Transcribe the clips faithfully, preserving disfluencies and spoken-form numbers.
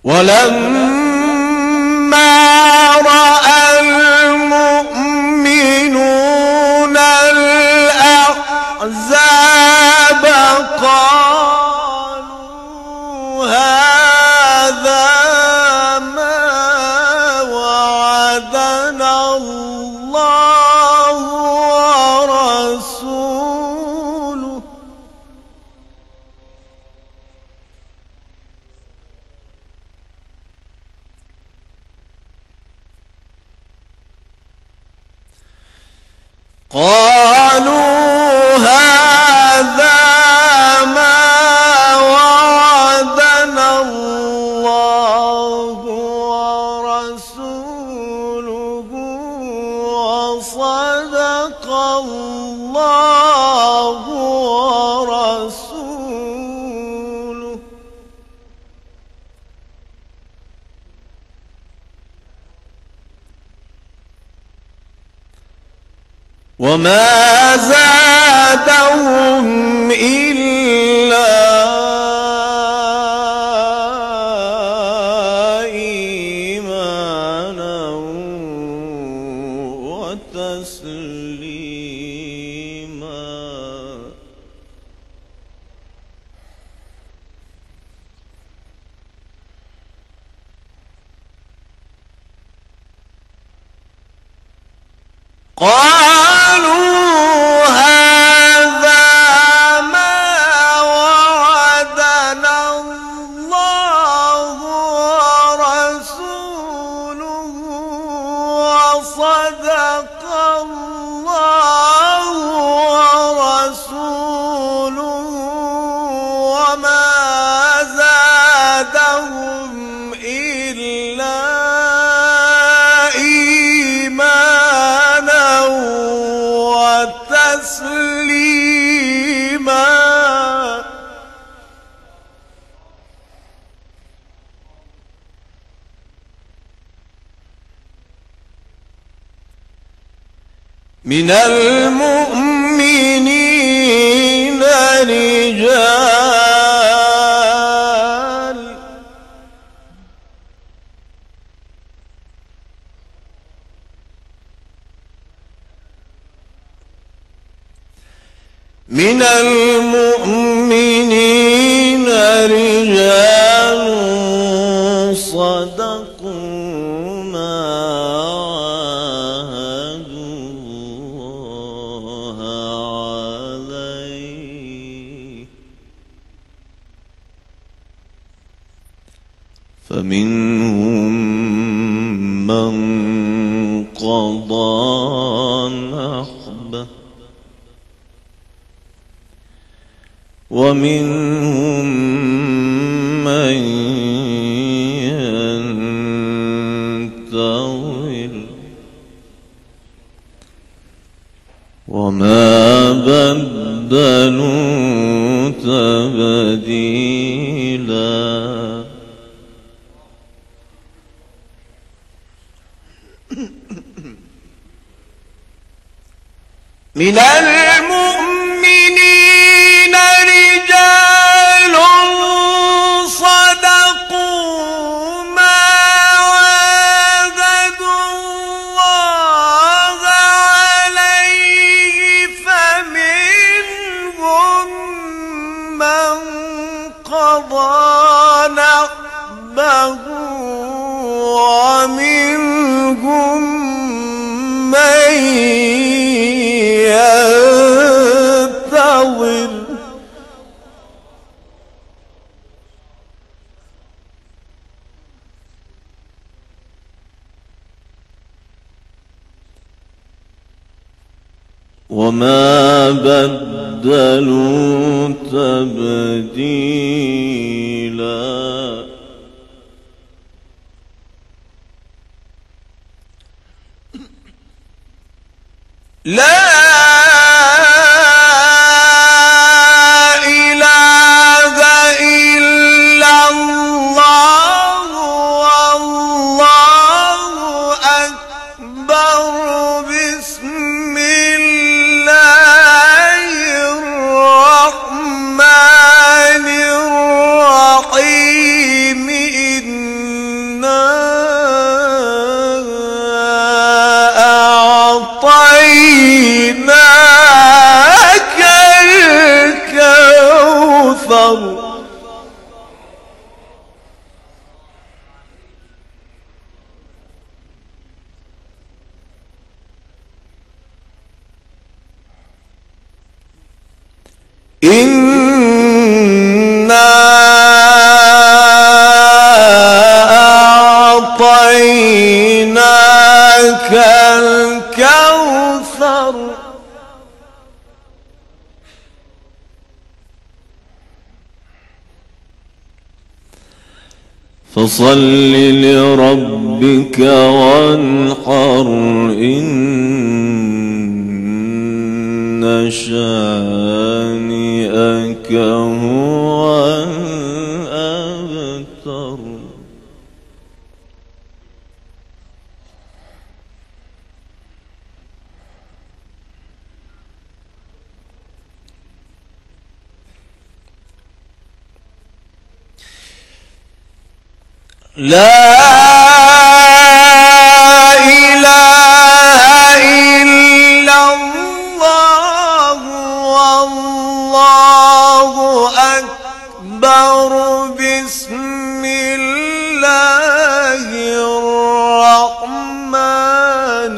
ولما رأى المؤمنون الأحزاب قالوا هذا ما وعدنا الله ورسوله قالوا هذا ما وعدنا الله ورسوله وصدق الله ورسوله وما زادهم إلا إيمانا وتسليما قالوا هذا ما وعدنا الله ورسوله وصدق الله ورسوله وما زادهم إلا إيمانا وتسليما من المؤمنين رجال من المؤمنين رجال صدقوا ما عاهدوا الله عليه فمنهم من قضى نحبه ومنهم من ينتظر وما بدلوا تبديلا من المؤمنين رجال صدقوا ما عاهدوا الله عليه فمنهم من قضى نحبه ومنهم من ينتظر وما بدلوا تبديلا لا إله إلا الله والله أكبر بسم الله الرحمن الرحيم إن إنا أعطيناك الكوثر فصل لربك وانحر إن شانئك هو الأبتر. لا إله إلا الله والله أكبر. بسم الله الرحمن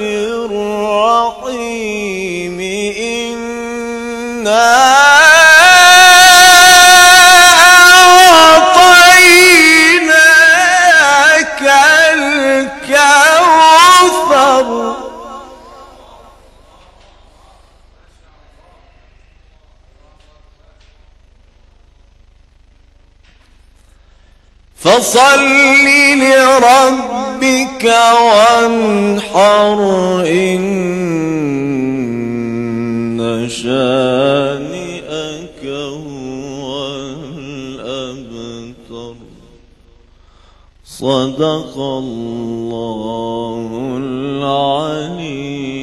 الرحيم. إنا الكوثر فصل لربك وانحر إن شانئك هو الأبتر. صدق الله العليم.